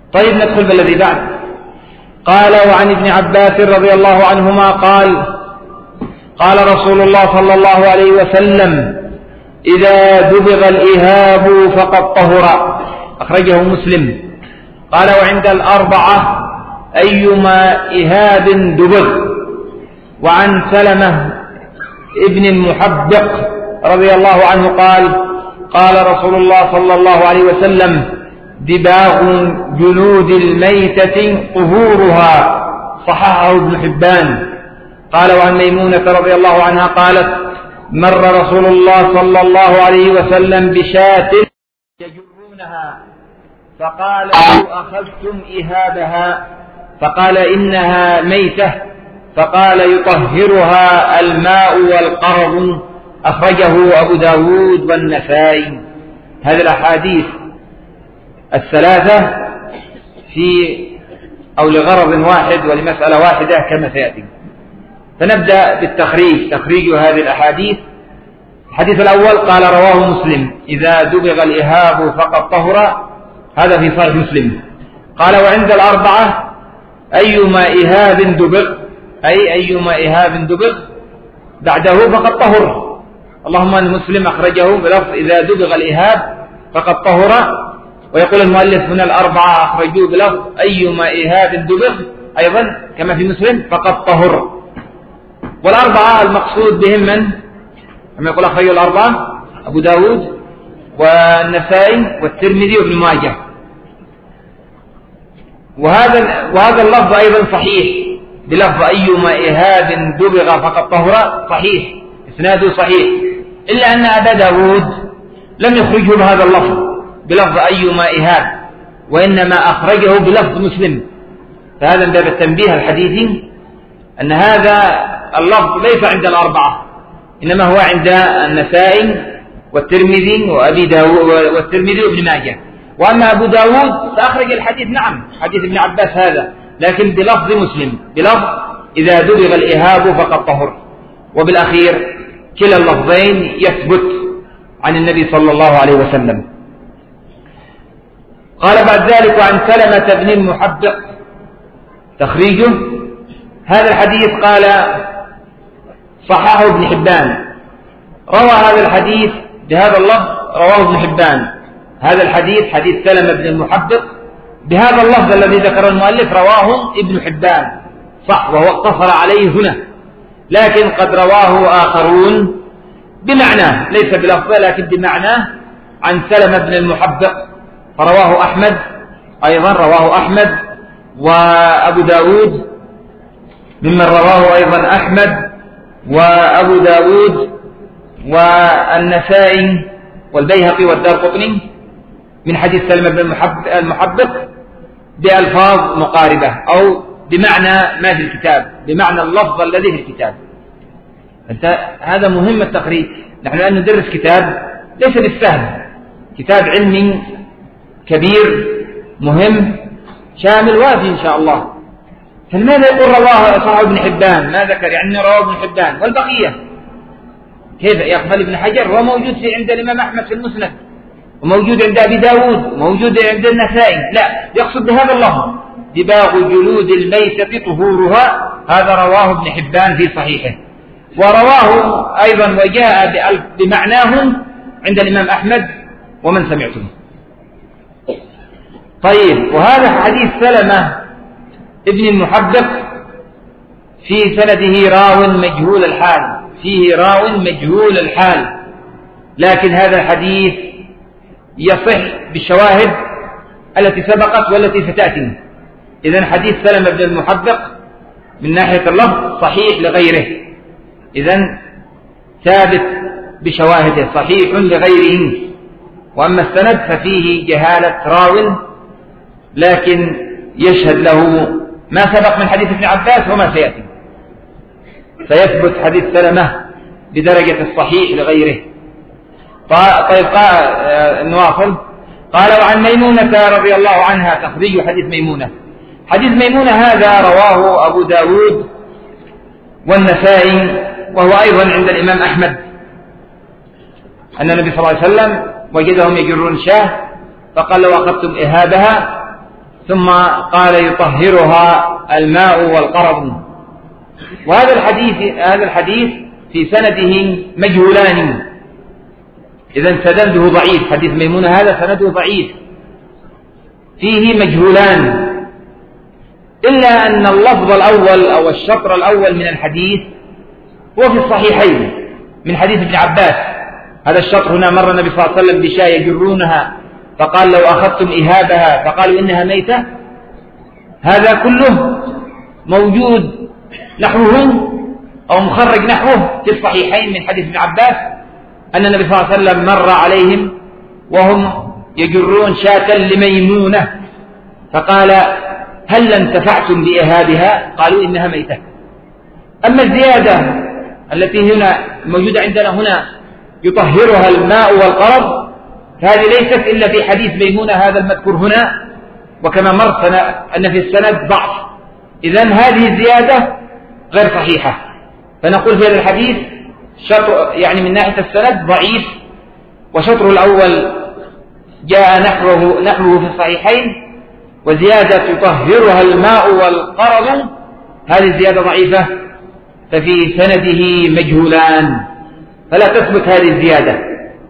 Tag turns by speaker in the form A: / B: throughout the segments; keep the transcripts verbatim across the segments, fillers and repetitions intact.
A: طيب ندخل بالذي بعد. قال: وعن ابن عباس رضي الله عنهما قال: قال رسول الله صلى الله عليه وسلم: إذا دبغ الإهاب فقد طهر. أخرجه مسلم. قال: وعند الأربعة: أيما إهاب دبغ. وعن سلمة ابن المحبق رضي الله عنه قال: قال رسول الله صلى الله عليه وسلم: دباغ جلود الميتة طهورها. صححه ابن حبان. قال: وعن ميمونة رضي الله عنها قالت: مر رسول الله صلى الله عليه وسلم بشاة يجرونها فقال: لو أخذتم إهابها. فقال: إنها ميتة. فقال: يطهرها الماء والقرض. أخرجه أبو داود والنسائي. هذه الأحاديث الثلاثة في أو لغرض واحد ولمسألة واحدة كما سيأتي. فنبدأ بالتخريج، تخريج هذه الأحاديث. الحديث الأول قال: رواه مسلم: إذا دبغ الإهاب فقد طهر. هذا في صحيح مسلم. قال: وعند الأربعة: أيما إهاب دبغ، أي أيما إهاب دبغ بعده فقد طهر. اللهم أن مسلم أخرجه بلفظ: إذا دبغ الإهاب فقد طهر. ويقول المؤلف هنا الأربعة أخرجوه بلفظ: أيما إهاب دبغ أيضا كما في مسلم فقد طهر. والأربعة المقصود بهم من؟ كما يقول أخرجه الأربعة: أبو داود والنسائي والترمذي وابن ماجه. وهذا وهذا اللفظ أيضا صحيح بلفظ: أيما إهاب دبغ فقد طهر، صحيح، إسناده صحيح، إلا أن أبا داود لم يخرجه بهذا اللفظ بلفظ أيما إهاب، وإنما أخرجه بلفظ مسلم. فهذا من باب التنبيه الحديثي أن هذا اللفظ ليس عند الأربعة، إنما هو عند النسائي والترمذي وأبي داود والترمذي وابن ماجه. وأما أبو داود فأخرج الحديث، نعم، حديث ابن عباس هذا، لكن بلفظ مسلم، بلفظ: إذا دبغ الإهاب فقد طهر. وبالأخير كلا اللفظين يثبت عن النبي صلى الله عليه وسلم. قال بعد ذلك: وعن سلمة بن المحبق تخريجه. هذا الحديث قال صححه ابن حبان. روى هذا الحديث بهذا اللفظ، رواه ابن حبان. هذا الحديث حديث سلمة بن المحبق بهذا اللفظ الذي ذكر المؤلف رواه ابن حبان، صح، وهو اقتصر عليه هنا، لكن قد رواه آخرون بمعناه، ليس بلفظه لكن بمعناه، عن سلمة بن المحبق. فرواه أحمد أيضا، رواه أحمد وأبو داود، ممن رواه أيضا أحمد وأبو داود والنسائي والبيهقي والدارقطني من حديث سلمة بن المحبق بألفاظ مقاربة أو بمعنى ما في الكتاب، بمعنى اللفظ الذي في الكتاب. هذا مهم التخريج. نحن الآن ندرس كتاب ليس بالسهل، كتاب علمي كبير مهم شامل وافي إن شاء الله. فلماذا يقول رواه صحيح ابن حبان؟ ما ذكر يعني رواه ابن حبان والبقية كيف يقبل ابن حجر؟ هو موجود في عند الإمام أحمد في المسند، وموجود عند أبي داود، وموجود عند النسائي. لا، يقصد بهذا اللفظ: دباغ جلود الميتة طهورها. هذا رواه ابن حبان في صحيحه، ورواه أيضا وجاء بمعناه عند الإمام أحمد ومن سمعته. طيب، وهذا حديث سلمة ابن المحبق في سنده راو مجهول الحال، فيه راو مجهول الحال، لكن هذا الحديث يصح بالشواهد التي سبقت والتي ستأتي. إذن حديث سلمة بن المحبق من ناحية اللفظ صحيح لغيره، إذن ثابت بشواهده، صحيح لغيره. وأما السند ففيه جهالة راو، لكن يشهد له ما سبق من حديث ابن عباس وما سيأتي، فيثبت حديث سلمة بدرجة الصحيح لغيره. طيب، قال النواصل. قال: وعن ميمونة رضي الله عنها تخريج حديث ميمونة. حديث ميمونة هذا رواه أبو داود والنسائي، وهو أيضا عند الإمام أحمد، أن النبي صلى الله عليه وسلم وجدهم يجرون شاه فقال: لو أخذتم إهابها ثم قال يطهرها الماء والقرض. وهذا الحديث هذا الحديث في سنده مجهولان، إذن سنده ضعيف. حديث ميمونة هذا سنده ضعيف فيه مجهولان، إلا أن اللفظ الأول أو الشطر الأول من الحديث هو في الصحيحين من حديث ابن عباس. هذا الشطر هنا مر النبي صلى الله عليه وسلم بشاة يجرونها فقال لو أخذتم إهابها فقالوا إنها ميتة. هذا كله موجود نحوه أو مخرج نحوه في الصحيحين من حديث ابن عباس أن النبي صلى الله عليه وسلم مر عليهم وهم يجرون شاة لميمونة فقال هل انتفعتم بإهابها؟ قالوا إنها ميتة. أما الزيادة التي هنا موجودة عندنا هنا يطهرها الماء والقرض، فهذه ليست إلا في حديث ميمونة هذا المذكور هنا، وكما مر أن في السند ضعف. إذن هذه الزيادة غير صحيحة، فنقول في هذا الحديث شطر يعني من ناحية السند ضعيف، وشطر الأول جاء نحوه, نحوه في الصحيحين، وزيادة يطهرها الماء والقرض هذه الزيادة ضعيفة، ففي سنده مجهولان فلا تثبت هذه الزيادة.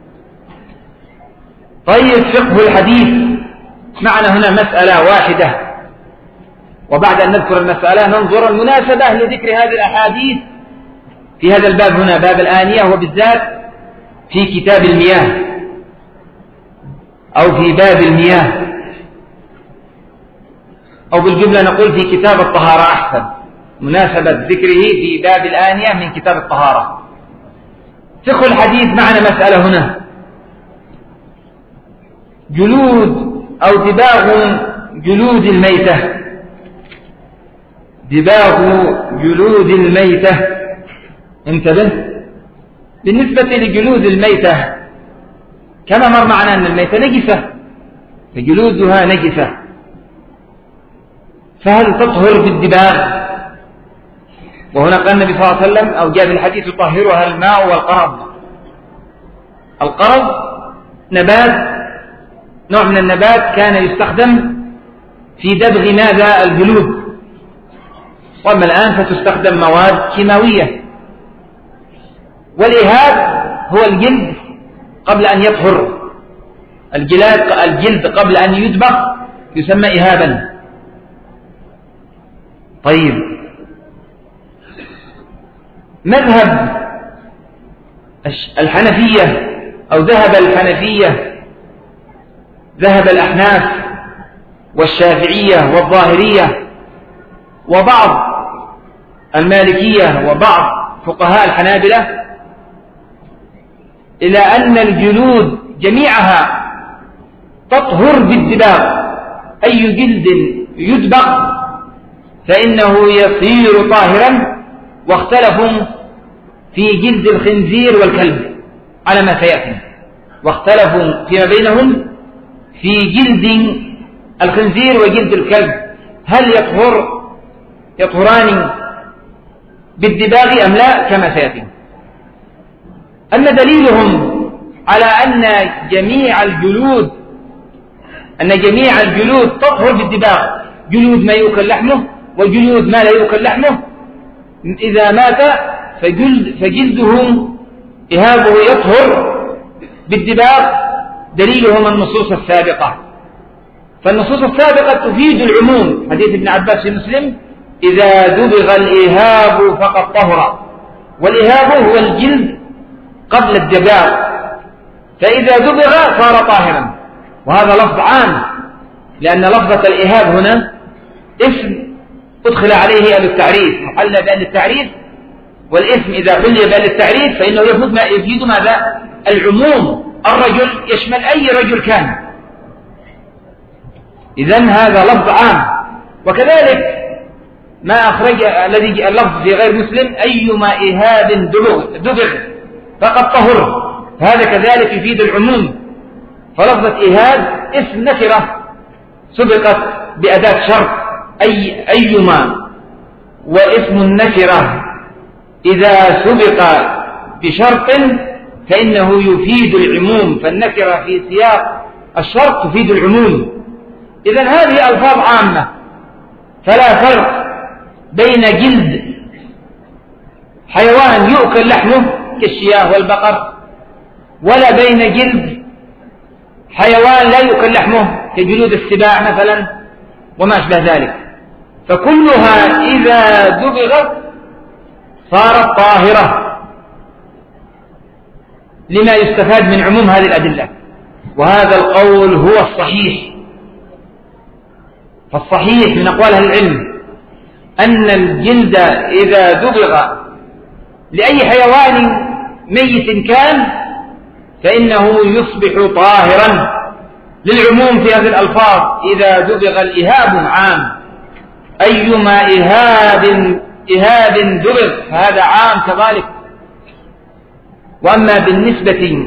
A: طيب، فقه الحديث معنا هنا مسألة واحدة، وبعد أن نذكر المسألة ننظر المناسبة لذكر هذه الأحاديث في هذا الباب هنا، باب الآنية، وبالذات في كتاب المياه أو في باب المياه، أو بالجملة نقول في كتاب الطهارة أحسن، مناسبة ذكره في باب الآنية من كتاب الطهارة. فقه الحديث معنا مسألة هنا، جلود أو دباغ جلود الميتة، دباغ جلود الميتة. انتبه، بالنسبة لجلود الميتة كما مر معنا أن الميتة نجسة فجلودها نجسة، فهل تطهر بالدباغ؟ وهنا قال النبي صلى الله عليه وسلم أو جاء في الحديث يطهرها الماء والقرض. القرض نبات، نوع من النبات كان يستخدم في دبغ ماذا؟ الجلود، وأما الآن فتستخدم مواد كيماوية. والإهاب هو الجلد قبل أن يطهر، الجلاد الجلد قبل أن يدبغ يسمى إهابا. طيب، مذهب الحنفية أو ذهب الحنفية ذهب الأحناف والشافعية والظاهرية وبعض المالكية وبعض فقهاء الحنابلة إلى أن الجلود جميعها تطهر بالدباغ، أي جلد يدبغ فإنه يصير طاهرا، واختلفوا في جلد الخنزير والكلب على ما سيأتي، واختلفوا فيما بينهم في جلد الخنزير وجلد الكلب، هل يطهر يطهران بالدباغ أم لا كما سيأتي. أما دليلهم على أن جميع الجلود أن جميع الجلود تطهر بالدباغ، جلود ما يؤكل لحمه وجلود ما لا يؤكل لحمه، إذا مات فجلد فجلده إهابه يطهر بالدباغ، دليلهم النصوص السابقة. فالنصوص السابقة تفيد العموم، حديث ابن عباس في مسلم إذا دبغ الإهاب فقد طهر، والإهاب هو الجلد قبل الدباغ، فإذا دبغ صار طاهرا. وهذا لفظ عام، لأن لفظة الإهاب هنا اسم أدخل عليه أهل التعريف، محل بأهل التعريف، والاسم إذا حل بأهل التعريف فإنه يفيد ما يفيد ماذا؟ العموم، الرجل يشمل أي رجل كان، إذن هذا لفظ عام. وكذلك ما أخرج الذي اللفظ في غير مسلم أيما إهاب دبغ دبغ فقد طهر، هذا كذلك يفيد العموم. فلفظة إهاب اسم نكرة سبقت بأداة شرط، أي أيما، واسم النكرة إذا سبق بشرط فإنه يفيد العموم، فالنكرة في سياق الشرط تفيد العموم. إذن هذه ألفاظ عامة، فلا فرق بين جلد حيوان يؤكل لحمه كالشياه والبقر، ولا بين جلد حيوان لا يؤكل لحمه كجلود السباع مثلا وما أشبه ذلك. فكلها إذا دبغت صارت طاهرة، لما يستفاد من عموم هذه الأدلة. وهذا القول هو الصحيح. فالصحيح من أقوال أهل العلم أن الجلد إذا دبغ لأي حيوان ميت كان فإنه يصبح طاهرا، للعموم في هذه الألفاظ. إذا دبغ الإهاب عام، أيما إهاب إهاب دبغ فهذا عام كذلك. وأما بالنسبة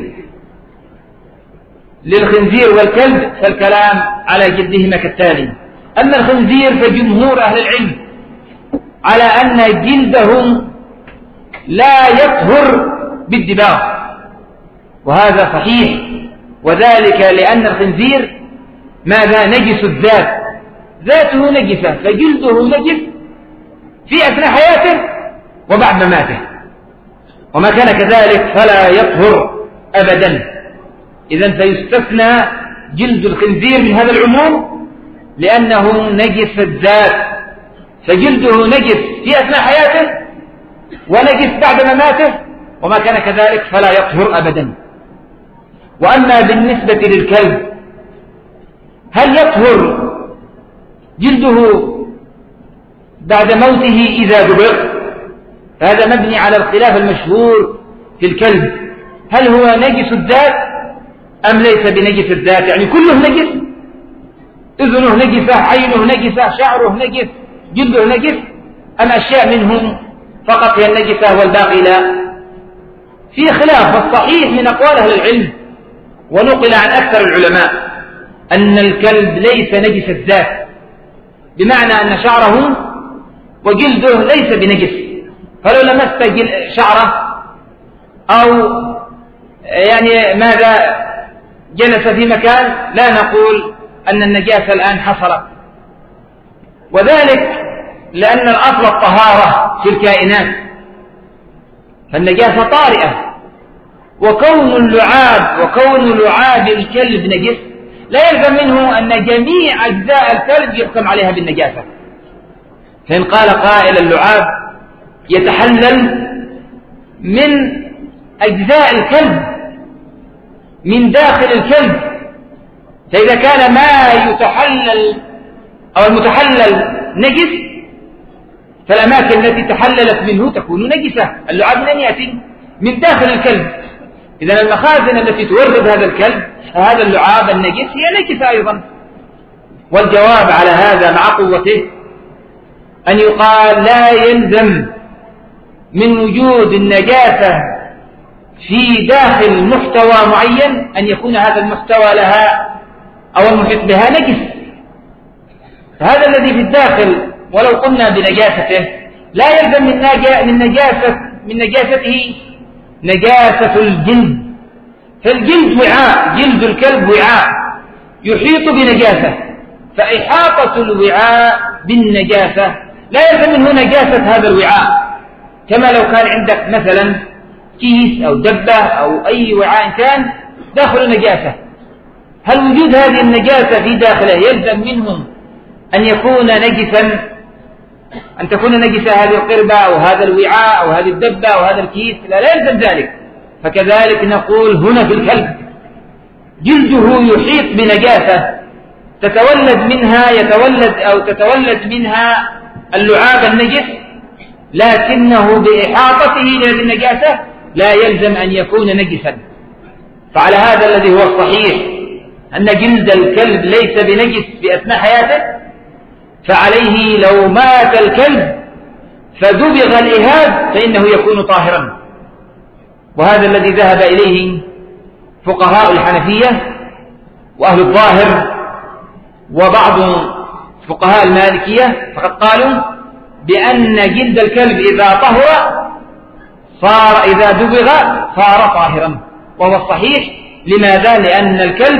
A: للخنزير والكلب فالكلام على جلدهما كالتالي. أما الخنزير فجمهور أهل العلم على أن جلدهم لا يطهر بالدباغ، وهذا صحيح، وذلك لأن الخنزير ماذا؟ نجس الذات، ذاته نجسة، فجلده نجس في أثناء حياته وبعد مماته، وما كان كذلك فلا يطهر أبدا. إذن فيستثنى جلد الخنزير من هذا العموم لأنه نجس الذات، فجلده نجس في أثناء حياته ونجس بعد مماته، وما كان كذلك فلا يطهر أبدا. وأما بالنسبة للكلب هل يطهر جلده بعد موته إذا دبغ؟ هذا مبني على الخلاف المشهور في الكلب، هل هو نجس الذات أم ليس بنجس الذات؟ يعني كله نجس، أذنه نجسة، عينه نجسة، شعره نجس، جلده نجس، أم أشياء منهم فقط هي النجسة والباقي لا؟ في خلاف. والصحيح من أقوال أهل العلم ونقل عن أكثر العلماء أن الكلب ليس نجس الذات، بمعنى أن شعره وجلده ليس بنجس، فلو لمست شعره أو يعني ماذا جلس في مكان لا نقول أن النجاسة الآن حصلت، وذلك لأن الأصل الطهارة في الكائنات، فالنجاسة طارئة. وكون اللعاب وكون لعاب الكلب نجس لا يلزم منه أن جميع أجزاء الكلب يحكم عليها بالنجاسة. فإن قال قائل اللعاب يتحلل من أجزاء الكلب من داخل الكلب، فإذا كان ما يتحلل أو المتحلل نجس فالأماكن التي تحللت منه تكون نجسة. اللعاب من أين يأتي؟ من داخل الكلب. إذن المخازن التي تورد هذا الكلب هذا اللعاب النجس هي نجسة أيضا. والجواب على هذا مع قوته أن يقال لا يلزم من وجود النجاسة في داخل محتوى معين أن يكون هذا المحتوى لها أو المحيط بها نجس. فهذا الذي في الداخل ولو قلنا بنجاسته لا يلزم من نجاسة من نجاسته نجاسة الجلد. فالجلد وعاء، جلد الكلب وعاء يحيط بنجاسة، فإحاطة الوعاء بالنجاسة لا يلزم منه نجاسة هذا الوعاء. كما لو كان عندك مثلا كيس أو دبة أو أي وعاء كان داخل نجاسة، هل وجود هذه النجاسة في داخله يلزم منهم أن يكون نجسا، أن تكون نجسة هذه القربة أو هذا الوعاء أو هذه الدبة أو هذا الكيس؟ لا, لا يلزم ذلك. فكذلك نقول هنا في الكلب جلده يحيط بنجاسة تتولد منها يتولد أو تتولد منها اللعاب النجس، لكنه بإحاطته لهذه النجاسة لا يلزم أن يكون نجسا. فعلى هذا الذي هو الصحيح أن جلد الكلب ليس بنجس في أثناء حياته، فعليه لو مات الكلب فدبغ الإهاب فإنه يكون طاهرا. وهذا الذي ذهب إليه فقهاء الحنفية وأهل الظاهر وبعض فقهاء المالكية، فقد قالوا بأن جلد الكلب إذا طهر صار إذا دبغ صار طاهرا، وهو الصحيح. لماذا؟ لأن الكلب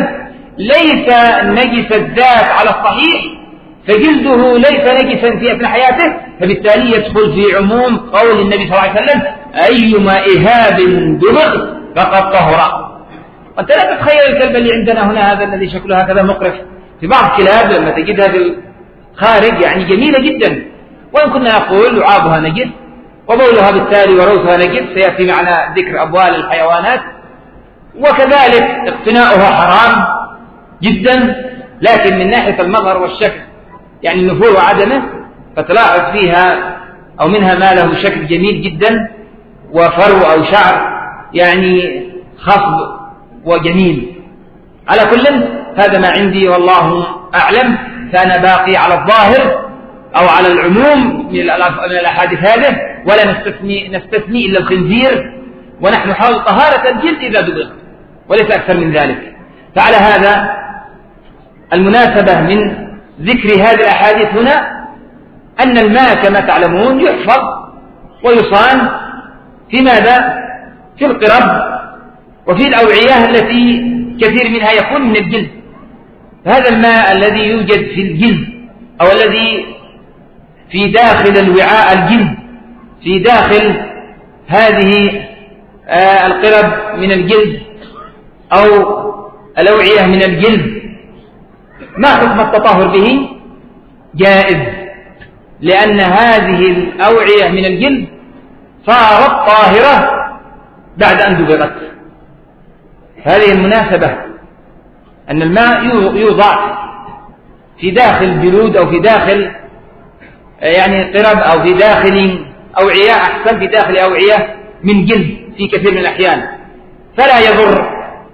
A: ليس نجس الذات على الصحيح، فجلده ليس نجسا في أثناء حياته، فبالتالي يدخل في عموم قول النبي صلى الله عليه وسلم: أيما إهاب دبغ فقد طهر. وأنت لا تتخيل الكلب اللي عندنا هنا هذا الذي شكله هكذا مقرف. في بعض الكلاب لما تجدها في الخارج يعني جميلة جدا، وإن كنا نقول لعابها نجس وبولها بالتالي وروثها نجس، سيأتي معنا ذكر أبوال الحيوانات، وكذلك اقتناؤها حرام جدا، لكن من ناحية المظهر والشكل يعني النفور وعدمه، فتلاحظ فيها أو منها ما له شكل جميل جدا وفرو أو شعر يعني خصب وجميل. على كل هذا ما عندي والله أعلم، فأنا باقي على الظاهر أو على العموم من الأحاديث هذه، ولا نستثني, نستثني إلا الخنزير، ونحن نحاول طهارة الجلد إذا دبغ وليس أكثر من ذلك. فعلى هذا المناسبة من ذكر هذه الأحاديث هنا أن الماء كما تعلمون يحفظ ويصان في ماذا؟ في القرب وفي الأوعية التي كثير منها يكون من الجلد. فهذا الماء الذي يوجد في الجلد أو الذي في داخل الوعاء الجلد في داخل هذه القرب من الجلد أو الأوعية من الجلد، ما حكم التطهر به؟ جائز، لأن هذه الأوعية من الجلد صارت طاهرة بعد أن دبغت. هذه المناسبة أن الماء يوضع في داخل جلود أو في داخل يعني قرب أو في داخل أوعية، أحسن في داخل أوعية من جلد في كثير من الأحيان، فلا يضر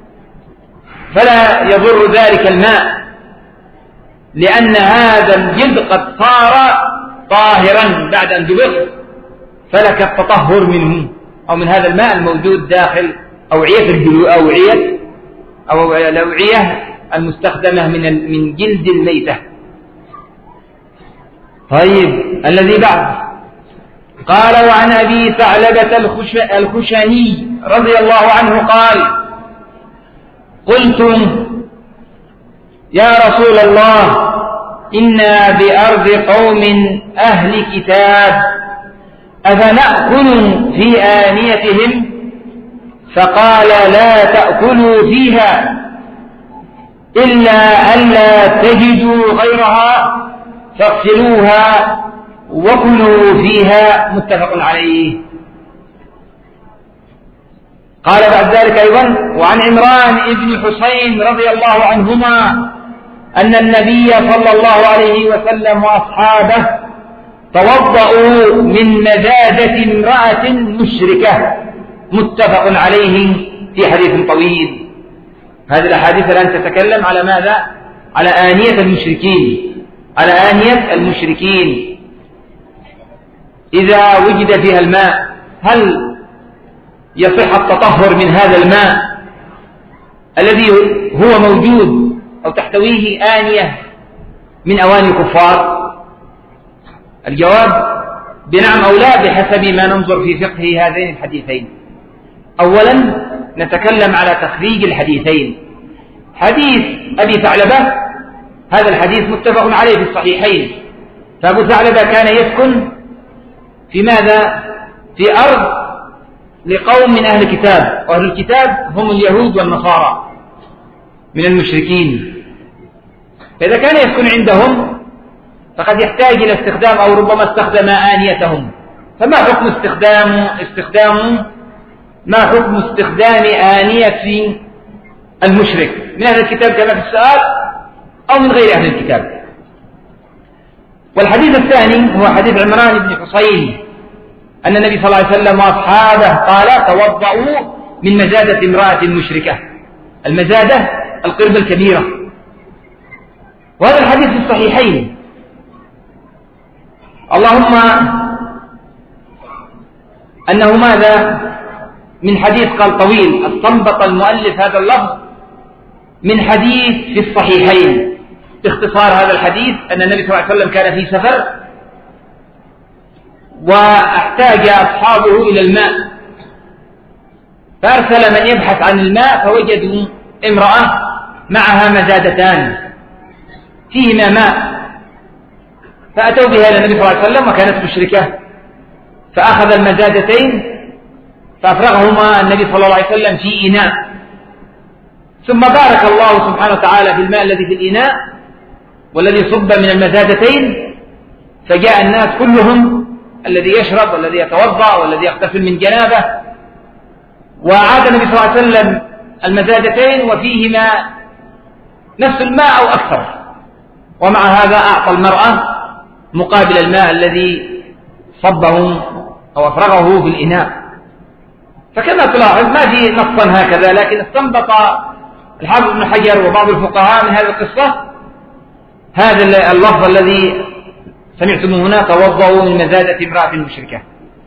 A: فلا يضر ذلك الماء، لأن هذا الجلد قد صار طاهرا بعد أن دبغ، فلك التطهر منه أو من هذا الماء الموجود داخل أوعية الجلود أوعية أو الأوعية المستخدمة من من جلد الميتة. طيب الذي بعد قال: وعن أبي ثعلبة الخشني رضي الله عنه قال: قلت يا رسول الله إنا بأرض قوم أهل كتاب أفنأكل في آنيتهم؟ فقال: لا تأكلوا فيها إلا ألا تجدوا غيرها فاغسلوها وكلوا فيها. متفق عليه. قال بعد ذلك أيضا: وعن عمران بن حسين رضي الله عنهما أن النبي صلى الله عليه وسلم وأصحابه توضؤوا من مزادة امرأة مشركة. متفق عليه في حديث طويل. هذه الأحاديث الآن تتكلم على ماذا؟ على آنية المشركين، على آنية المشركين إذا وجد فيها الماء هل يصح التطهر من هذا الماء الذي هو موجود أو تحتويه آنية من أواني الكفار؟ الجواب بنعم أو لا بحسب ما ننظر في فقه هذين الحديثين. أولا نتكلم على تخريج الحديثين. حديث أبي ثعلبة هذا الحديث متفق عليه في الصحيحين، فأبو ثعلبة كان يسكن في ماذا؟ في أرض لقوم من أهل الكتاب، وأهل الكتاب هم اليهود والنصارى من المشركين. فإذا كان يسكن عندهم فقد يحتاج إلى استخدام أو ربما استخدم آنيتهم. فما حكم استخدام استخدام ما حكم استخدام آنية المشرك من أهل الكتاب كما في السؤال أو من غير أهل الكتاب؟ والحديث الثاني هو حديث عمران بن حسين أن النبي صلى الله عليه وسلم وأصحابه قال: توضؤوا من مزادة امرأة مشركة. المزادة القربة الكبيرة، وهذا الحديث في الصحيحين. اللهم أنه ماذا؟ من حديث قال طويل، استنبط المؤلف هذا اللفظ من حديث في الصحيحين. باختصار هذا الحديث أن النبي صلى الله عليه وسلم كان في سفر واحتاج أصحابه إلى الماء، فأرسل من يبحث عن الماء فوجدوا امرأة معها مزادتان فيهما ماء، فأتوا بها إلى النبي صلى الله عليه وسلم وكانت مشركة، فأخذ المزادتين فأفرغهما النبي صلى الله عليه وسلم في إناء، ثم بارك الله سبحانه وتعالى في الماء الذي في الإناء والذي صب من المزادتين، فجاء الناس كلهم، الذي يشرب والذي يتوضأ والذي يغتسل من جنابه، وأعاد النبي صلى الله عليه وسلم المزادتين وفيهما نفس الماء أو أكثر، ومع هذا أعطى المرأة مقابل الماء الذي صبه أو أفرغه في الإناء. فكما تلاحظ ما في نصا هكذا، لكن استنبط الحافظ ابن حجر وبعض الفقهاء من هذه القصة هذا اللفظ الذي سمعتموه هنا: توضؤوا من مزادة امرأة مشركة.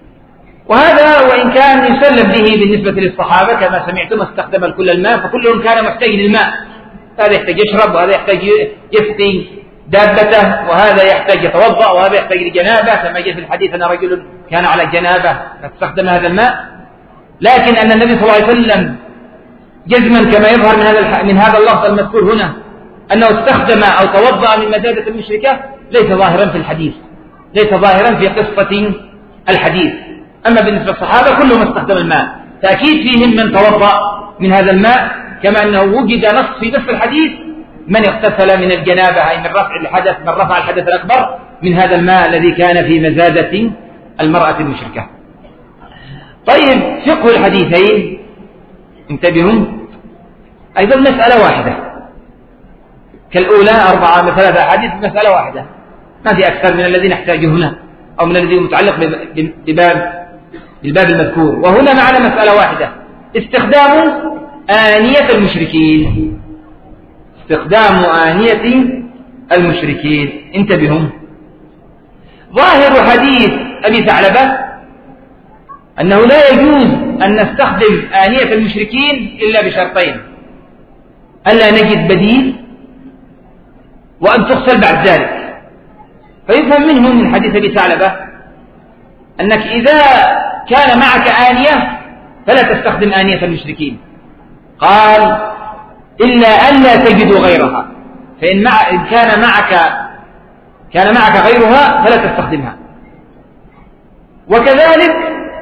A: وهذا وإن كان يسلم به بالنسبة للصحابة كما سمعتم استخدم الكل الماء، فكلهم كان محتاج للماء، هذا يحتاج يشرب وهذا يحتاج يسقي دابته وهذا يحتاج يتوضأ وهذا يحتاج لجنابه، كما جاء في الحديث أن رجل كان على جنابه فاستخدم هذا الماء. لكن أن النبي صلى الله عليه وسلم جزما كما يظهر من هذا من هذا اللفظ المذكور هنا أنه استخدم أو توضأ من مزادة المشركة ليس ظاهرا في الحديث، ليس ظاهرا في قصة الحديث. أما بالنسبة للصحابة كلهم استخدم الماء، تأكيد فيهم من توضأ من هذا الماء، كما أنه وجد نص في نص الحديث من اغتسل من الجنابة، أي من رفع الحدث من رفع الحدث الأكبر من هذا الماء الذي كان في مزادة المرأة المشركة. طيب، فقه الحديثين انتبهوا أيضا مسألة واحدة كالأولى، أربعة مثلا أحاديث مسألة واحدة، ما في أكثر من الذي نحتاجه هنا أو من الذي متعلق بباب بالباب المذكور. وهنا معنا مسألة واحدة: استخدام آنية المشركين، استخدام آنية المشركين. انتبهوا، ظاهر حديث أبي ثعلبة أنه لا يجوز أن نستخدم آنية المشركين إلا بشرطين: ألا نجد بديل، وأن تغسل بعد ذلك. فيفهم منه من حديث أبي ثعلبة أنك إذا كان معك آنية فلا تستخدم آنية المشركين، قال: إلا ألا تجد غيرها، فإن مع إن كان معك كان معك غيرها فلا تستخدمها. وكذلك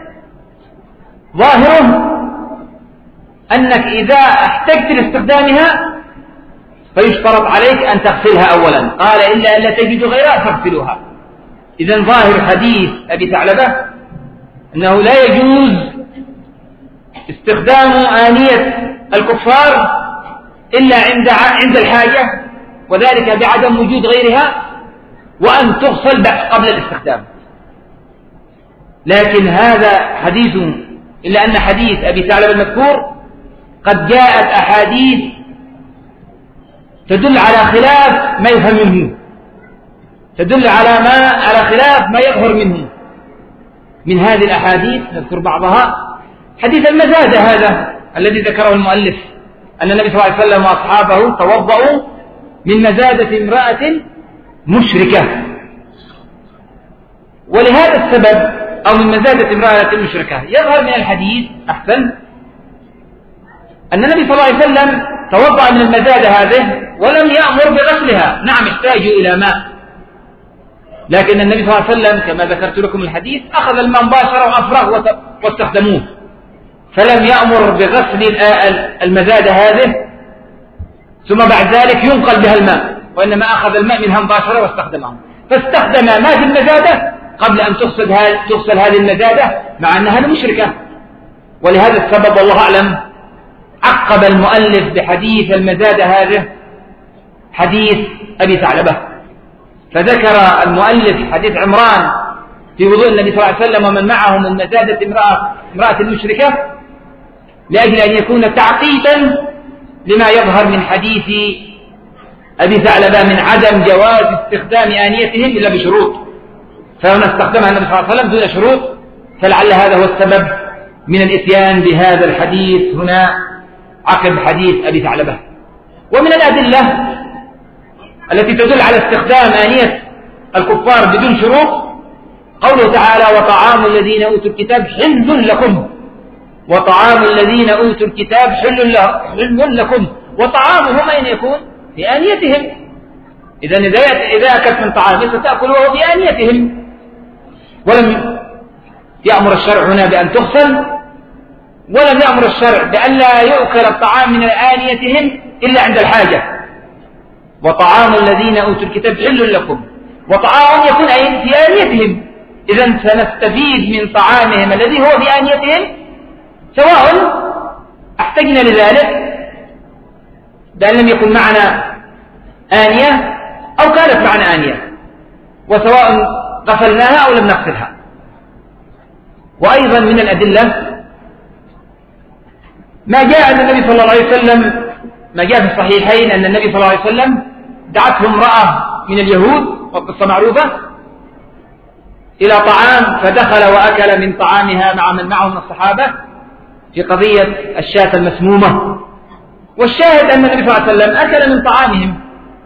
A: ظاهره أنك إذا احتجت لاستخدامها فيشترط عليك أن تغسلها أولا، قال: إلا ألا تجد غيرها فاغسلوها. إذن ظاهر حديث أبي ثعلبة أنه لا يجوز استخدام آنية الكفار إلا عند عند الحاجة، وذلك بعدم وجود غيرها، وأن تغسل قبل الاستخدام. لكن هذا حديث، إلا أن حديث أبي ثعلبة المذكور قد جاءت أحاديث تدل على خلاف ما يفهم منه، تدل على ما على خلاف ما يظهر منه. من هذه الأحاديث نذكر بعضها: حديث المزادة هذا الذي ذكره المؤلف، أن النبي صلى الله عليه وسلم وأصحابه توضؤوا من مزادة امرأة مشركة. ولهذا السبب أو من مزادة امرأة مشركة يظهر من الحديث أحسن أن النبي صلى الله عليه وسلم توضأ من المزادة هذه ولم يأمر بغسلها. نعم، احتاجوا إلى ماء، لكن النبي صلى الله عليه وسلم كما ذكرت لكم الحديث أخذ الماء مباشرة وأفرغ واستخدموه، فلم يأمر بغسل المزادة هذه ثم بعد ذلك ينقل بها الماء، وإنما أخذ الماء منها مباشرة واستخدمه، فاستخدم ما في المزادة قبل أن تغسل هذه المزادة، مع أنها مشركة. ولهذا السبب والله أعلم عقب المؤلف بحديث المزادة هذه حديث أبي ثعلبة، فذكر المؤلف حديث عمران في وضوء النبي صلى الله عليه وسلم ومن معه من مزادة امرأة, امرأة المشركة، لأجل أن يكون تعقيدا لما يظهر من حديث أبي ثعلبة من عدم جواز استخدام آنيتهم إلا بشروط، فهنا استخدمها النبي صلى الله عليه وسلم دون شروط، فلعل هذا هو السبب من الإتيان بهذا الحديث هنا عقب حديث أبي ثعلبة. ومن الأدلة التي تدل على استخدام آنية الكفار بدون شروط قوله تعالى: وطعام الذين أوتوا الكتاب حل لكم، وطعام الذين أوتوا الكتاب حل لكم وطعامهم أين يكون؟ في آنيتهم. إذن إذا أكلت من طعامهم ستأكل وهو في آنيتهم. ولم يأمر الشرع هنا بأن تغسل، ولم يأمر الشرع بأن لا يؤكل الطعام من آنيتهم إلا عند الحاجة. وطعام الذين أوتوا الكتاب حل لكم، وطعام يكون في آنيتهم. إذن سنستفيد من طعامهم الذي هو في آنيتهم، سواء احتجنا لذلك بأن لم يكن معنا آنية أو كانت معنا آنية، وسواء غسلناها أو لم نغسلها. وأيضا من الأدلة ما جاء أن النبي صلى الله عليه وسلم، ما جاء في الصحيحين أن النبي صلى الله عليه وسلم دعته امرأة من اليهود، والقصة معروفة، إلى طعام فدخل وأكل من طعامها مع من معه من الصحابة في قضية الشاة المسمومة. والشاهد أن النبي صلى الله عليه وسلم أكل من طعامهم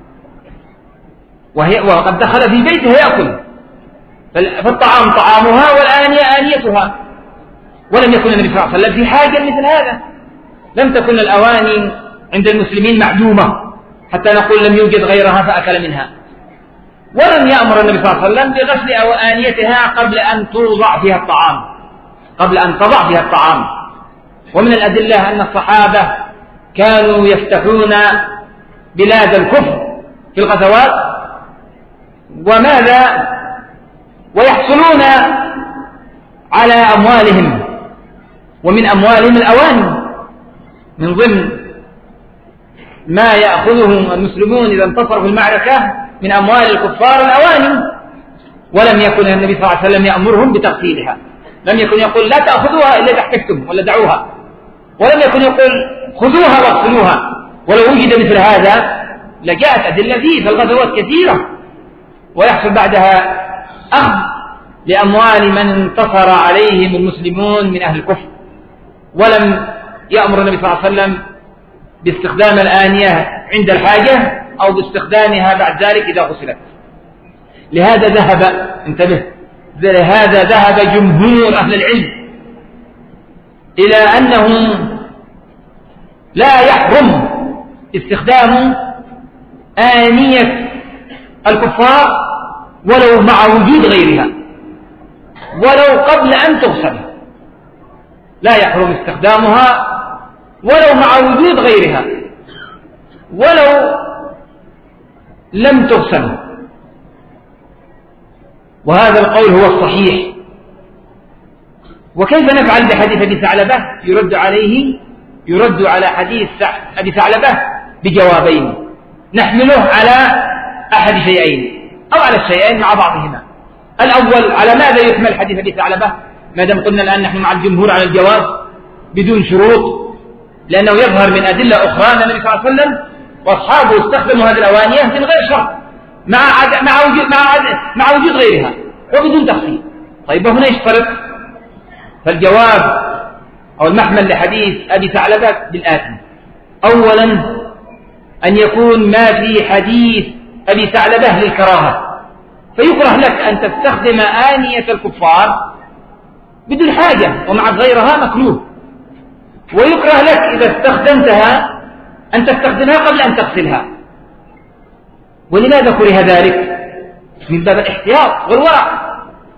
A: وهي وقد دخل في بيته يأكل، فالطعام طعامها والآنية آنيتها. ولم يكن النبي صلى الله عليه وسلم في حاجة مثل هذا. لم تكن الأواني عند المسلمين معدومة حتى نقول لم يوجد غيرها فأكل منها. ولم يأمر النبي صلى الله عليه وسلم بغسل آنيتها قبل أن توضع فيها الطعام، قبل أن تضع فيها الطعام. ومن الأدلة أن الصحابة كانوا يفتحون بلاد الكفر في الغزوات، وماذا ويحصلون على أموالهم، ومن أموالهم الأواني. من ضمن ما يأخذهم المسلمون إذا انتصروا في المعركة من أموال الكفار الأواني. ولم يكن النبي صلى الله عليه وسلم يأمرهم بتغسيلها، لم يكن يقول لا تأخذوها إلا إذا احتجتم ولا دعوها، ولم يكن يقول خذوها واغسلوها. ولو وجد مثل هذا لجاءت أدلة فيه، فالغزوات كثيرة ويحصل بعدها أخذ لأموال من انتصر عليهم المسلمون من أهل الكفر. ولم يأمر النبي صلى الله عليه وسلم باستخدام الآنية عند الحاجة أو باستخدامها بعد ذلك إذا غسلت. لهذا ذهب انتبه لهذا ذهب جمهور أهل العلم إلى أنه لا يحرم استخدام آنية الكفار ولو مع وجود غيرها، ولو قبل أن تغسل لا يحرم استخدامها ولو مع وجود غيرها، ولو لم تغسل. وهذا القول هو الصحيح. وكيف نفعل بحديث أبي ثعلبة؟ يرد عليه يرد على حديث أبي ثعلبة بجوابين نحمله على أحد شيئين أو على الشيئين مع بعضهما. الأول، على ماذا يحمل حديث أبي ثعلبة ما دام قلنا الآن نحن مع الجمهور على الجواز بدون شروط؟ لأنه يظهر من أدلة أخرى أن النبي صلى الله عليه وسلم وأصحابه استخدموا هذه الأوانية من غير شرط مع عد... مع وجود مع عد... مع وجود غيرها وبدون تخصيص. طيب هنا يشترط. فالجواب أو المحمل لحديث أبي ثعلبة بالآتي: أولا أن يكون ما في حديث أبي ثعلبة للكراهة، فيكره لك أن تستخدم آنية الكفار بدون حاجة ومع غيرها مكروه، ويكره لك إذا استخدمتها أن تستخدمها قبل أن تغسلها. ولماذا كره ذلك؟ من باب الاحتياط والورع،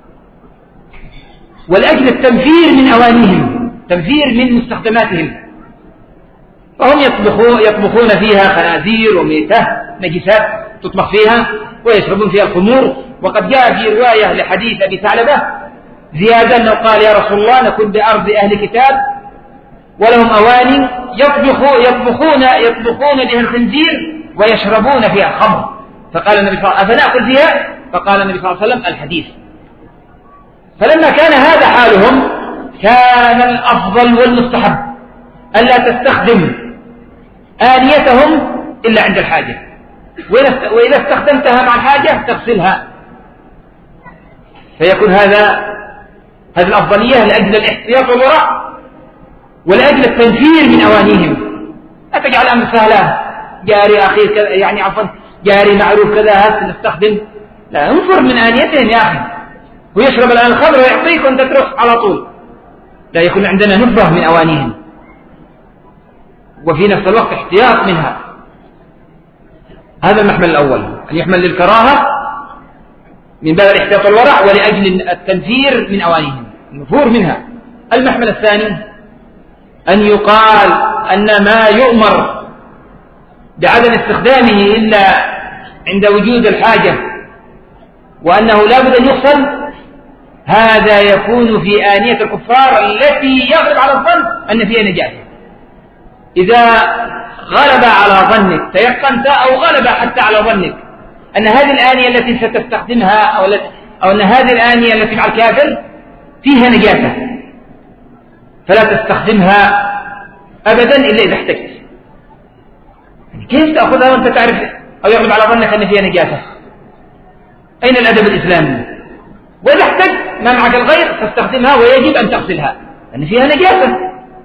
A: ولأجل التنفير من أوانيهم، تنفير من مستخدماتهم. فهم يطبخون, يطبخون فيها خنازير وميتة نجسات تطبخ فيها ويشربون فيها الخمور. وقد جاء في رواية لحديث أبي ثعلبة زيادة أنه قال: يا رسول الله نكون بأرض أهل كتاب ولهم أواني يطبخون يطبخون يطبخون بها الخنزير ويشربون فيها الخمر. فقال النبي صلى الله عليه وسلم: أفنأكل فيها؟ فقال النبي صلى الله عليه وسلم: الحديث. فلما كان هذا حالهم كان الأفضل والمستحب ألا تستخدم آنيتهم إلا عند الحاجة، وإذا استخدمتها مع الحاجة تغسلها، فيكون هذا هذه الأفضلية لأجل الاحتياط والورع ولأجل التنفير من أوانيهم. لا تجعل أمر سهلة، جاري أخي كذا، يعني عفوا جاري معروف كذا، هات نستخدم. لا، انفر من آنيتهم يا أخي، ويشرب الآن الخمر ويعطيك وأنت تروح على طول. لا، يكون عندنا نفرة من أوانيهم. وفي نفس الوقت احتياط منها. هذا المحمل الأول، أن يحمل للكراهة من باب الاحتياط والورع ولأجل التنفير من أوانيهم، النفور منها. المحمل الثاني أن يقال أن ما يؤمر بعدم استخدامه إلا عند وجود الحاجة وأنه لا بد أن يغسل، هذا يكون في آنية الكفار التي يغلب على الظن أن فيها نجاسة. إذا غلب على ظنك تيقنت أو غلب حتى على ظنك أن هذه الآنية التي ستستخدمها أو, أو أن هذه الآنية التي مع الكافر فيها نجاسة، فلا تستخدمها أبدا إلا إذا احتجت. كيف تأخذها وأنت تعرف أو يغلب على ظنك أن فيها نجاسة؟ أين الأدب الإسلامي؟ وإذا احتجت ما معك الغير تستخدمها ويجب أن تغسلها لأن فيها نجاسة.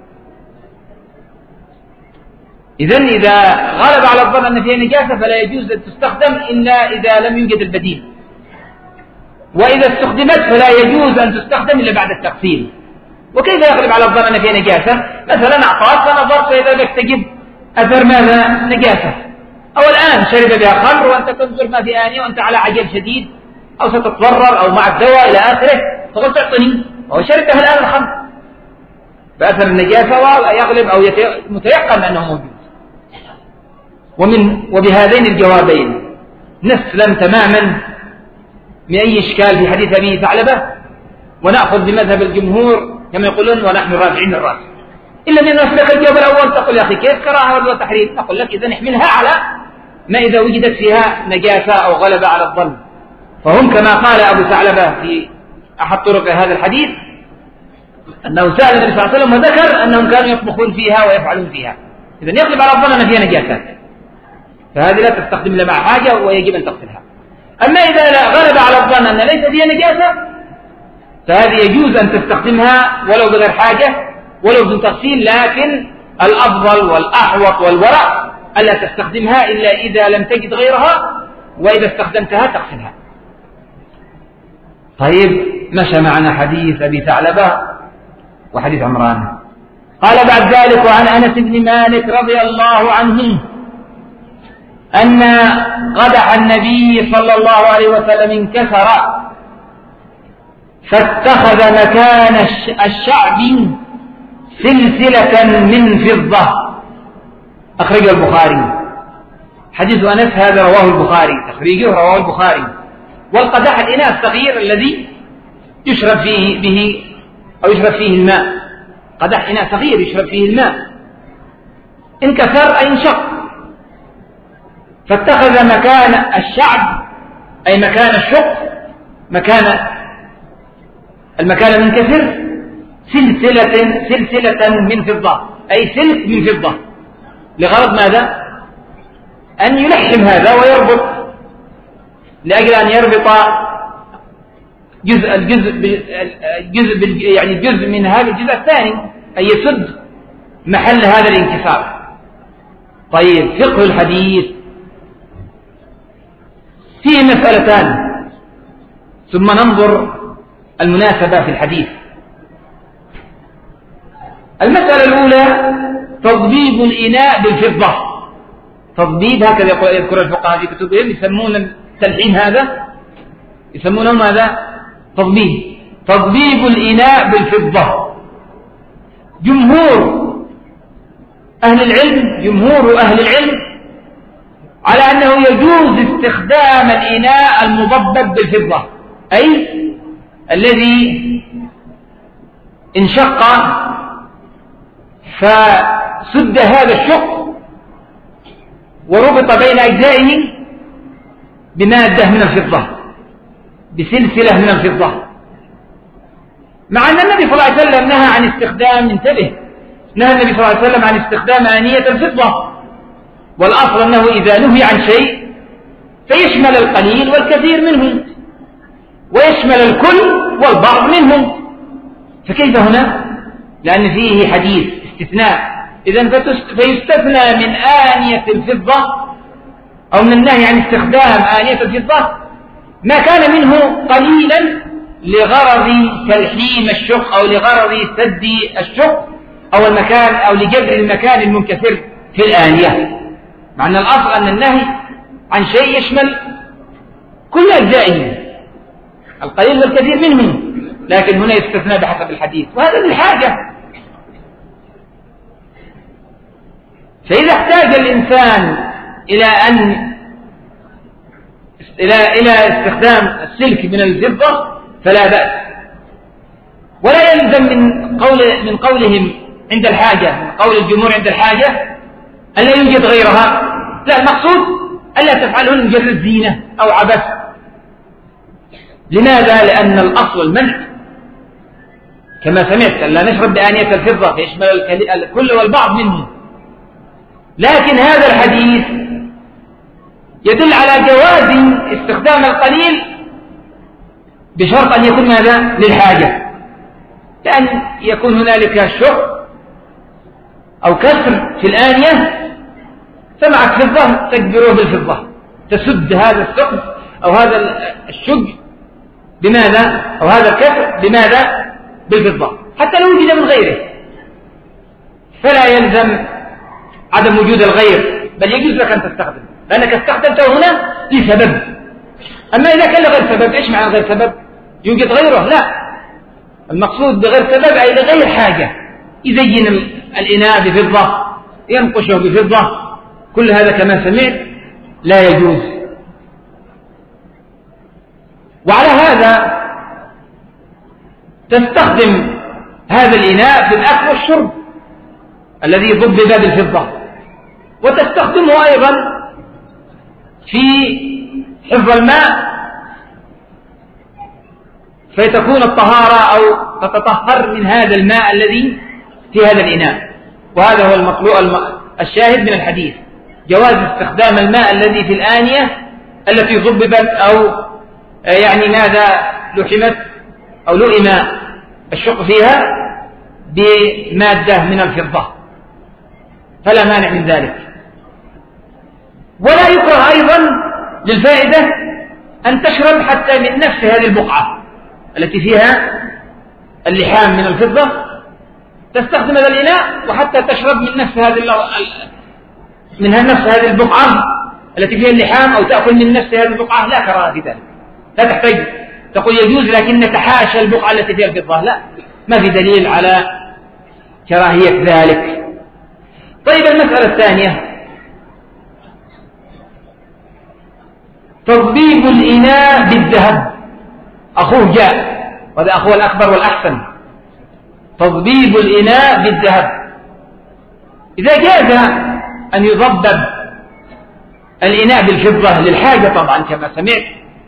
A: إذن إذا غلب على الظن أن فيها نجاسة فلا يجوز أن تستخدم إلا إذا لم يوجد البديل، وإذا استخدمت فلا يجوز أن تستخدم إلا بعد التغسيل. وكيف يغلب على الظن أن فيها نجاسة؟ مثلا أعطاك فنظرت فإذا بك تجد أثر ماذا؟ نجاسة، أو الآن شرب بها خمر وأنت تنظر ما في آنية وأنت على عجل شديد أو ستتضرر أو مع الدواء إلى آخره، فقلت أعطني وهو شربها الآن الخمر، فأثر النجاسة ويغلب أو متيقن أنه موجود. ومن وبهذين الجوابين نسلم تماما من أي إشكال في حديث أبي ثعلبة، ونأخذ بمذهب الجمهور كما يقولون ونحن رافعين الرأس. إلا من نسلك الجواب الأول تقول يا أخي كيف كراهة ولا تحريم؟ نقول لك إذا نحملها على ما إذا وجدت فيها نجاسة أو غلب على الظن. فهم كما قال أبو ثعلبة في أحد طرق هذا الحديث أنه سأل النبي صلى الله عليه وسلم وذكر أنهم كانوا يطبخون فيها ويفعلون فيها، إذن يغلب على الظن أن فيها نجاسات، فهذه لا تستخدم إلا مع حاجة ويجب أن تغسلها. أما إذا لا غلب على الظن أن ليس فيها نجاسة فهذه يجوز أن تستخدمها ولو بغير حاجة ولو بدون تغسيل، لكن الأفضل والأحوط والورع ألا تستخدمها إلا إذا لم تجد غيرها، وإذا استخدمتها تغسلها. طيب مشى معنا حديث أبي ثعلبة وحديث عمران. قال بعد ذلك وعن أنس بن مالك رضي الله عنه أن قدح النبي صلى الله عليه وسلم انكسر فاتخذ مكان الشعب سلسلة من فضة، أخرجه البخاري. حديث أنس هذا رواه البخاري، تخريجه رواه البخاري. والقدح الإناء الصغير الذي يشرب فيه به أو يشرب فيه الماء، قدح إناء صغير يشرب فيه الماء، انكسر أي انشق. فاتخذ مكان الشعب أي مكان الشق، مكان المكان المنكسر سلسلة سلسلة من فضة، أي سلك من فضة، لغرض ماذا؟ أن يلحم هذا ويربط، لأجل أن يربط جزء الجزء الجزء يعني جزء من هذا الجزء الثاني، أي يسد محل هذا الانكسار. طيب فقه الحديث فيه مسألتان، ثم ننظر المناسبة في الحديث. المسألة الأولى تضبيب الإناء بالفضة، تضبيب هكذا يذكر الفقهاء في كتبهم، يسمون التلحين هذا يسمونه ماذا؟ تضبيب، تضبيب الإناء بالفضة. جمهور أهل العلم جمهور أهل العلم على أنه يجوز استخدام الإناء المضبب بالفضة، أي الذي انشق فسد هذا الشق وربط بين أجزائه بمادة من الفضة، بسلسلة من الفضة، مع أن النبي صلى الله عليه وسلم نهى عن استخدام، انتبه، نهى النبي صلى الله عليه وسلم عن استخدام آنية الفضة، والأصل أنه إذا نهي عن شيء فيشمل القليل والكثير منه، ويشمل الكل والبعض منهم. فكيف هنا؟ لأن فيه حديث استثناء، إذن فيستثنى من آنية الفضة أو من النهي عن استخدام آنية الفضة ما كان منه قليلا لغرض تلحيم الشق أو لغرض سد الشق أو المكان أو لجبر المكان المنكسر في الآنية، مع أن الأصل أن النهي عن شيء يشمل كل أجزائه القليل والكثير منه، لكن هنا يستثنى بحسب الحديث، وهذا للحاجة. فإذا احتاج الإنسان إلى أن إلى إلى استخدام السلك من الفضة فلا بأس، ولا يلزم من قول من قولهم عند الحاجة، من قول الجمهور عند الحاجة أن لا يوجد غيرها، لا، المقصود ألا تفعله لمجرد زينة أو عبث. لماذا؟ لأن الأصل المنع كما سمعت أن لا نشرب بآنية الفضة فيشمل الكل والبعض منه، لكن هذا الحديث يدل على جواز استخدام القليل بشرط أن يكون ماذا؟ للحاجة، لأن يكون هنالك شق أو كسر في الآنية فمعك فضة تكبره بالفضة تسد هذا الثقب أو هذا الشق بماذا؟ أو هذا الكسر بماذا؟ بالفضة، حتى لو وجد من غيره فلا يلزم عدم وجود الغير، بل يجوز لك أن تستخدم، لأنك استخدمته هنا لسبب. أما إذا كان لغير سبب، إيش معنى غير سبب؟ يوجد غيره؟ لا، المقصود بغير سبب أي لغير حاجة، يزين الإناء بفضة، ينقشه بفضة، كل هذا كما سمعت لا يجوز. وعلى هذا تستخدم هذا الإناء في الأكل والشرب الذي ضبب بالفضة، وتستخدمه أيضا في حفظ الماء فيتكون الطهارة أو تتطهر من هذا الماء الذي في هذا الإناء. وهذا هو المطلوب الشاهد من الحديث، جواز استخدام الماء الذي في الآنية التي ضببت أو يعني ماذا لحمت أو لئم الشق فيها بمادة من الفضة، فلا مانع من ذلك. ولا يكره أيضا للفائدة أن تشرب حتى من نفس هذه البقعة التي فيها اللحام من الفضة، تستخدم هذا الإناء وحتى تشرب من نفس هذه من نفس هذه البقعة التي فيها اللحام، أو تأكل من نفس هذه البقعة، لا كراهة في ذلك، لا تحتاج تقول يجوز لكن نتحاشى البقعة التي فيها الفضة، لا، ما في دليل على كراهية ذلك. طيب، المسألة الثانية تضبيب الإناء بالذهب، أخوه جاء، وهذا أخوه الأكبر والأحسن، تضبيب الإناء بالذهب. إذا جاز أن يضبب الإناء بالفضة للحاجة طبعا كما سمعت،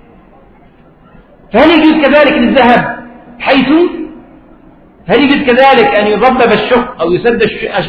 A: فهل يجوز كذلك للذهب؟ حيث هل يجوز كذلك أن يضبب الشق أو يسد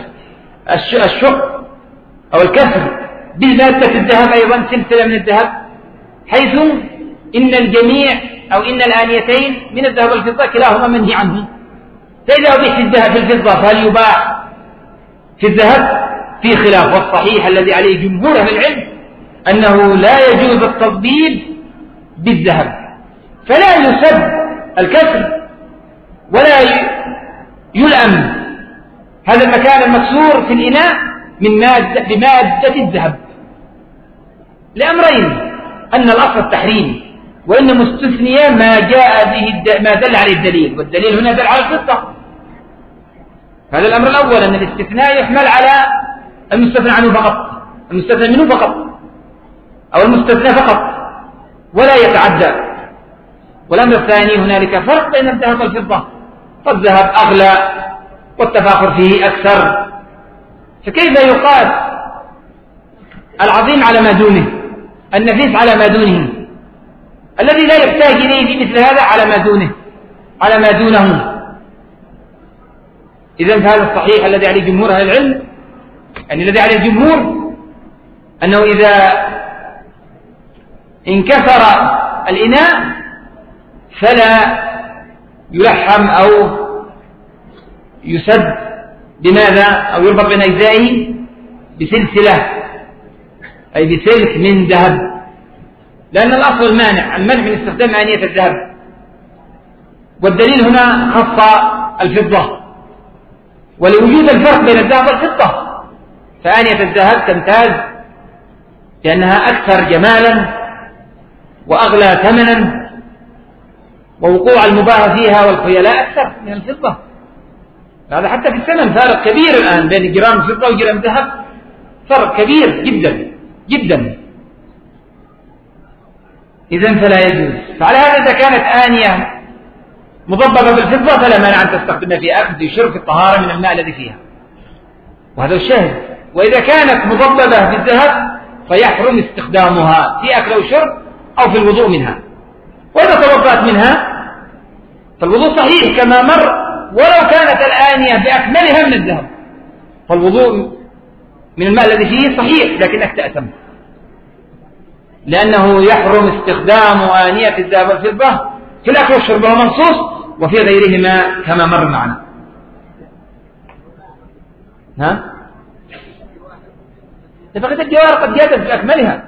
A: الشق أو الكسر بمادة الذهب أيضا، سلسلة من الذهب، حيث إن الجميع أو إن الآنيتين من الذهب والفضة كلاهما منهي عنه، فإذا أبيح في الذهب في الفضة فهل يباع في الذهب؟ في خلاف، والصحيح الذي عليه جمهور أهل العلم أنه لا يجوز التضبيب بالذهب، فلا يسد الكسر ولا يلأم هذا المكان المكسور في الإناء من مادة بمادة الذهب، لأمرين: أن الأصل التحريم، وإن مستثنيا ما جاء به ما دل عليه الدليل، والدليل هنا دل على الفضة. هذا الأمر الأول، أن الاستثناء يحمل على المستثنى عنه فقط، المستثنى منه فقط أو المستثنى فقط، ولا يتعدى. والأمر الثاني، هنالك فرق بين الذهب والفضة، فالذهب أغلى والتفاخر فيه أكثر، فكيف يقاس العظيم على ما دونه، النفيس على ما دونه، الذي لا يحتاج إليه في مثل هذا على ما دونه على ما دونه. إذن فهذا الصحيح الذي عليه جمهور أهل العلم، يعني الذي عليه الجمهور أنه إذا انكسر الإناء فلا يلحم أو يسد بماذا؟ أو يربط بين أجزائه بسلسلة، أي بسلك من ذهب، لأن الأصل المانع المنع من استخدام آنية الذهب، والدليل هنا خص الفضة، ولوجود الفرق بين الذهب والفضة فآنية الذهب تمتاز لأنها أكثر جمالا وأغلى ثمنا، ووقوع المباهاة فيها والخيلاء أكثر من الفضة. هذا حتى في الثمن فارق كبير الآن بين جرام فضة وجرام ذهب، فرق كبير جدا جدا. إذن فلا يجوز. فعلى هذا إذا كانت آنية مضببة بالفضة فلا مانع أن تستخدمها في أكل في شرب في الطهارة من الماء الذي فيها، وهذا الشاهد. وإذا كانت مضببة بالذهب فيحرم استخدامها في أكل أو شرب أو في الوضوء منها. وإذا توضأت منها فالوضوء صحيح كما مر، ولو كانت الآنية بأكملها من الذهب فالوضوء من الماء الذي فيه صحيح، لكنك تأثم، لأنه يحرم استخدام آنية الذهب والفضة في الأكل والشرب وهو منصوص، وفي غيرهما كما مر معنا. ها؟ فقد الجوار قد جاءت بأكملها.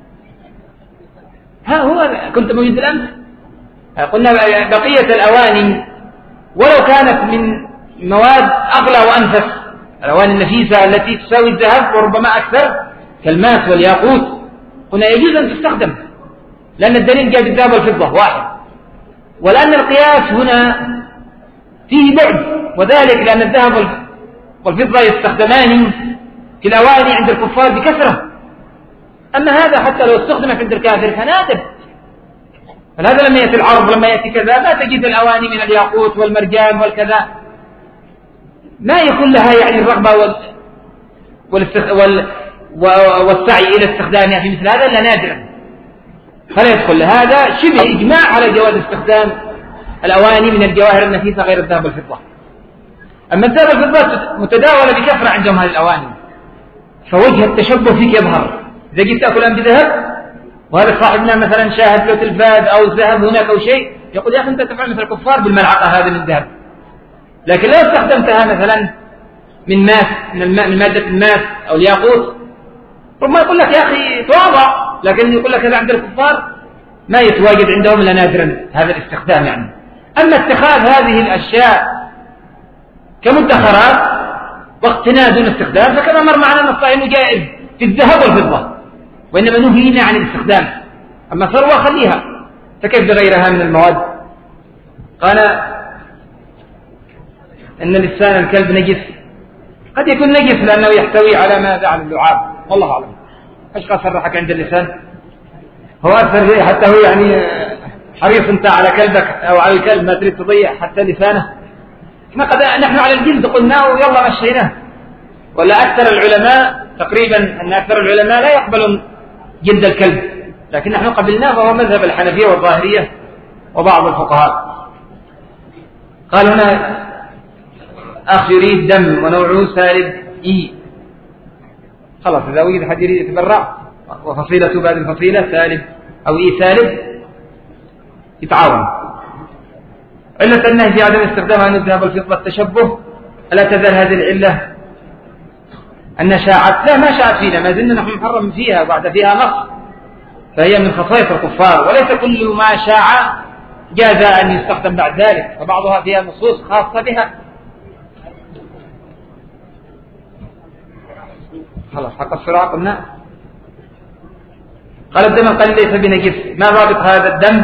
A: ها هو كنت موجود الأمس قلنا بقية الأواني ولو كانت من مواد أغلى وأنفس، الأواني النفيسة التي تساوي الذهب وربما أكثر كالماس والياقوت، قلنا يجوز أن تستخدم لأن الدليل جاء بالذهب والفضة واحد، ولأن القياس هنا فيه بعد، وذلك لأن الذهب والفضة يستخدمان في الأواني عند الكفار بكثرة، أما هذا حتى لو استخدم عند الكافر فنادر. فهذا لما يأتي العرض لما يأتي كذا ما تجد الأواني من الياقوت والمرجان والكذا ما يكون لها يعني الرغبة وال... والاستخ... وال... والسعي إلى استخدامها في مثل هذا إلا نادرا، فلا يدخل. هذا شبه إجماع على جواز استخدام الأواني من الجواهر النفيسة غير الذهب والفضة. أما الذهب والفضة متداولة بكثرة عندهم هذه الأواني، فوجه التشبه فيك يظهر. إذا جيت تأكل الآن بذهب وهذا صاحبنا مثلا شاهد له تلفاز أو ذهب هناك أو شيء يقول يا أخي أنت تفعل مثل الكفار بالملعقة هذه من الذهب. لكن لو استخدمتها مثلا من ماس من, الماء من مادة الماس أو الياقوت ربما يقول لك يا أخي تواضع، لكن يقول لك هذا عند الكفار ما يتواجد عندهم إلا نادرا هذا الاستخدام يعني. أما اتخاذ هذه الأشياء كمدخرات واقتناء دون استخدام فكما مر معنا أن الصائم جائز في الذهب والفضة، وإنما نهينا عن الاستخدام. أما ثروة خليها، فكيف بغيرها من المواد؟ قال إن لسان الكلب نجس، قد يكون نجس لأنه يحتوي على ما على اللعاب، والله أعلم. ايش قال صرحك عند اللسان؟ هو أكثر شيء حتى هو يعني حريص أنت على كلبك أو على الكلب ما تريد تضيع حتى لسانه. نحن على الجلد قلناه ويلا مشيناه. ولا أكثر العلماء تقريبا أن أكثر العلماء لا يقبلون جلد الكلب، لكن نحن قبلناه وهو مذهب الحنفية والظاهرية وبعض الفقهاء. قال هنا أخ يريد دم ونوعه سالب إي، خلاص إذا وجد حد يريد يتبرع وفصيلته بعد الفصيلة سالب أو إي سالب يتعاون. علة النهي في عدم استخدامها أن الذهب والفضة التشبه، ألا تزال هذه العلة أن شاعت؟ لا ما شاعت فينا، ما زلنا نحن محرم فيها بعد فيها نص، فهي من خصائص الكفار، وليس كل ما شاع جاز أن يستخدم بعد ذلك، فبعضها فيها نصوص خاصة بها. خلاص حق الصراع قلنا. قال الدم القليل ليس بنجس، ما ضابط هذا الدم؟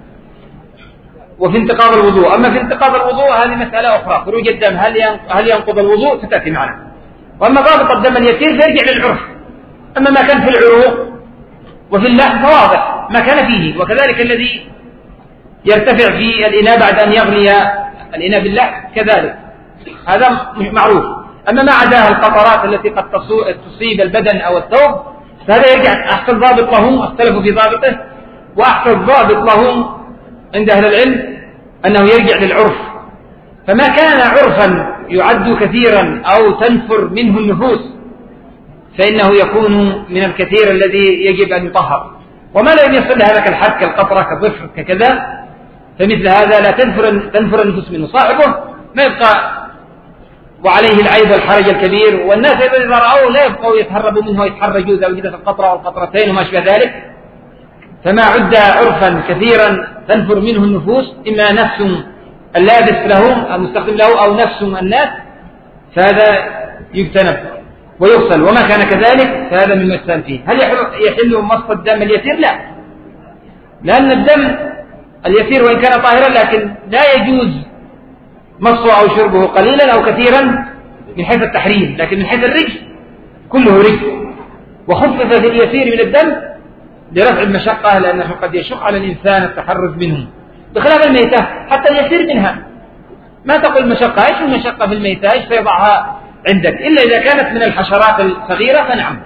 A: وفي انتقاض الوضوء. أما في انتقاض الوضوء هذه مسألة أخرى، خروج الدم هل ينقض الوضوء ستأتي معنا. وأما ضابط الدم اليسير فيرجع للعرف، أما ما كان في العروق وفي اللحم فواضح ما كان فيه، وكذلك الذي يرتفع في الإناء بعد أن يغلي الإناء باللحم كذلك هذا معروف. أما ما عداها القطرات التي قد تصيب البدن أو الثوب فهذا يرجع أحسن ضابط لهم، اختلفوا في ضابطه، وأحسن ضابط لهم عند أهل العلم أنه يرجع للعرف. فما كان عرفا يعد كثيرا أو تنفر منه النفوس فإنه يكون من الكثير الذي يجب أن يطهر، وما لم يصل هذا الحد كالقطرة كالظفر ككذا فمثل هذا لا تنفر, تنفر النفوس منه، صاحبه ما يبقى وعليه العيب والحرج الكبير، والناس إذا رأوه لا يبقوا يتهربوا منه ويتحرجوا إذا وجدت القطرة والقطرتين وما شابه ذلك. فما عد عرفا كثيرا تنفر منه النفوس، إما نفس اللابس له المستخدم له أو نفس الناس، فهذا يجتنب. ويغسل، وما كان كذلك فهذا مما يستهل فيه. هل يحل مص الدم اليسير؟ لا، لأن الدم اليسير وإن كان طاهرا لكن لا يجوز مصه أو شربه قليلا أو كثيرا من حيث التحريم، لكن من حيث الرجس كله رجس، وخفف في اليسير من الدم لرفع المشقة، لأنه قد يشق على الإنسان التحرز منه، بخلاف الميتة حتى اليسير منها ما تقول مشقة. إيش المشقة في الميتة؟ إيش سيضعها عندك؟ إلا إذا كانت من الحشرات الصغيرة فنعم.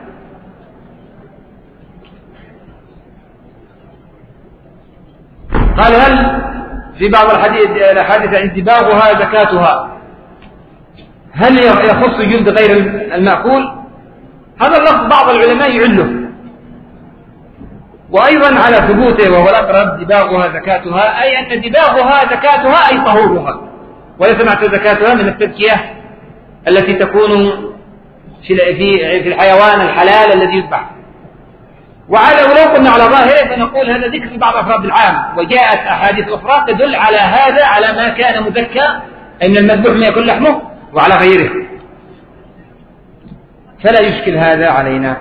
A: قال هل في بعض الأحاديث انتباغها زكاتها، هل يخص جلد غير المأكول؟ هذا اللفظ بعض العلماء يعله، وأيضا على ثبوته وهو الأقرب دباغها زكاتها، أي أن دباغها زكاتها أي طهورها، وليس معنى زكاتها من التزكية التي تكون في الحيوان الحلال الذي يذبح. وعلى ولو قلنا على ظاهره فنقول هذا ذكر في بعض أفراد العام، وجاءت أحاديث أخرى تدل على هذا، على ما كان مزكى أن المذبوح ما يكون لحمه وعلى غيره، فلا يشكل هذا علينا.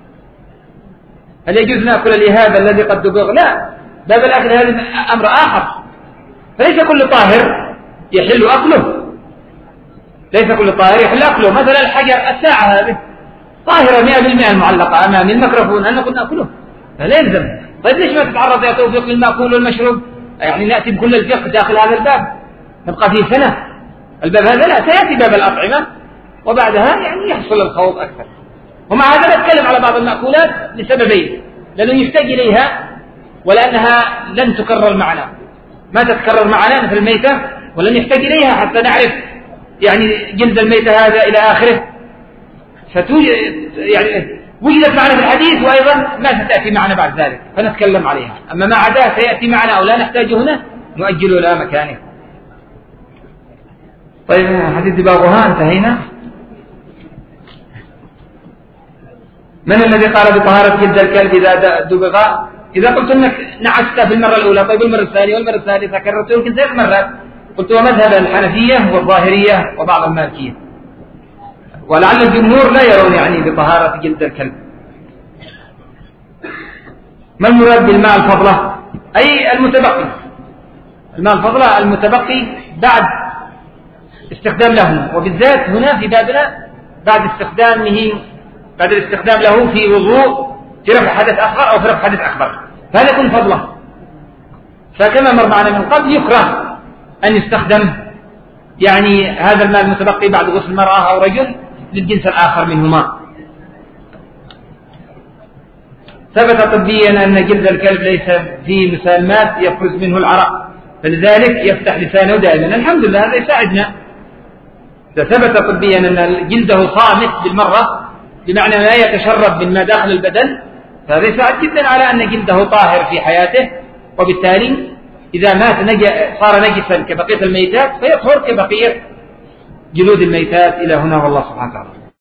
A: هل يجوز نأكل الإهاب الذي قد دبغ؟ لا، باب الأكل هذا أمر آخر، فليس كل طاهر يحل أكله، ليس كل طاهر يحل أكله. مثلا الحجر الساعة هذه طاهرة مئة بالمئة المعلقة أمامي الميكروفون أن نقول نأكله، فلا يلزم. طيب ليش ما تتعرض يا توفيق للمأكول والمشروب؟ يعني نأتي بكل الفقه داخل هذا الباب، نبقى فيه سنة. الباب هذا لا، سيأتي باب الأطعمة وبعدها يعني يحصل الخوض أكثر. ومع هذا نتكلم على بعض المأكولات لسببين: لأنه يحتاج إليها، ولأنها لن تكرر معنا، ما تتكرر معنا مثل الميتة، ولن يحتاج إليها حتى نعرف يعني جلد الميتة هذا إلى آخره، فتوجد يعني وجدت معنا في الحديث، وأيضا ما ستأتي معنا بعد ذلك فنتكلم عليها. أما ما عداه سيأتي معنا أو لا نحتاج هنا نؤجله إلى مكانه. طيب حديث دباغها انتهينا. من الذي قال بطهارة جلد الكلب إذا دبغ؟ إذا قلت أنك نعست في المرة الأولى، طيب المرة الثانية والمرة الثالثة كررت يمكن ثلاث مرات، قلت ومذهب الحنفية والظاهرية وبعض المالكية، ولعل الجمهور لا يرون يعني بطهارة جلد الكلب. ما المراد بالماء الفضلة؟ أي المتبقي، الماء الفضلة المتبقي بعد استخدام له، وبالذات هنا في بابنا بعد استخدامه، بعد الاستخدام له في وضوء في رفع حدث أصغر أو في رفع حدث أكبر، فهذا يكون فضلة. فكما مر معنا من قبل يكره أن يستخدم يعني هذا الماء المتبقي بعد غسل المرأة أو رجل للجنس الآخر منهما. ثبت طبيا أن جلد الكلب ليس فيه مسالمات يخرج منه العرق، فلذلك يفتح لسانه دائما. الحمد لله هذا يساعدنا. ثبت طبيا أن جلده صامت بالمرة، بمعنى لا يتشرب من ما داخل البدن، فهذا يساعد جدا على أن جلده طاهر في حياته، وبالتالي إذا مات نج... صار نجسا كبقية الميتات فيطهر كبقية جلود الميتات. إلى هنا والله سبحانه وتعالى.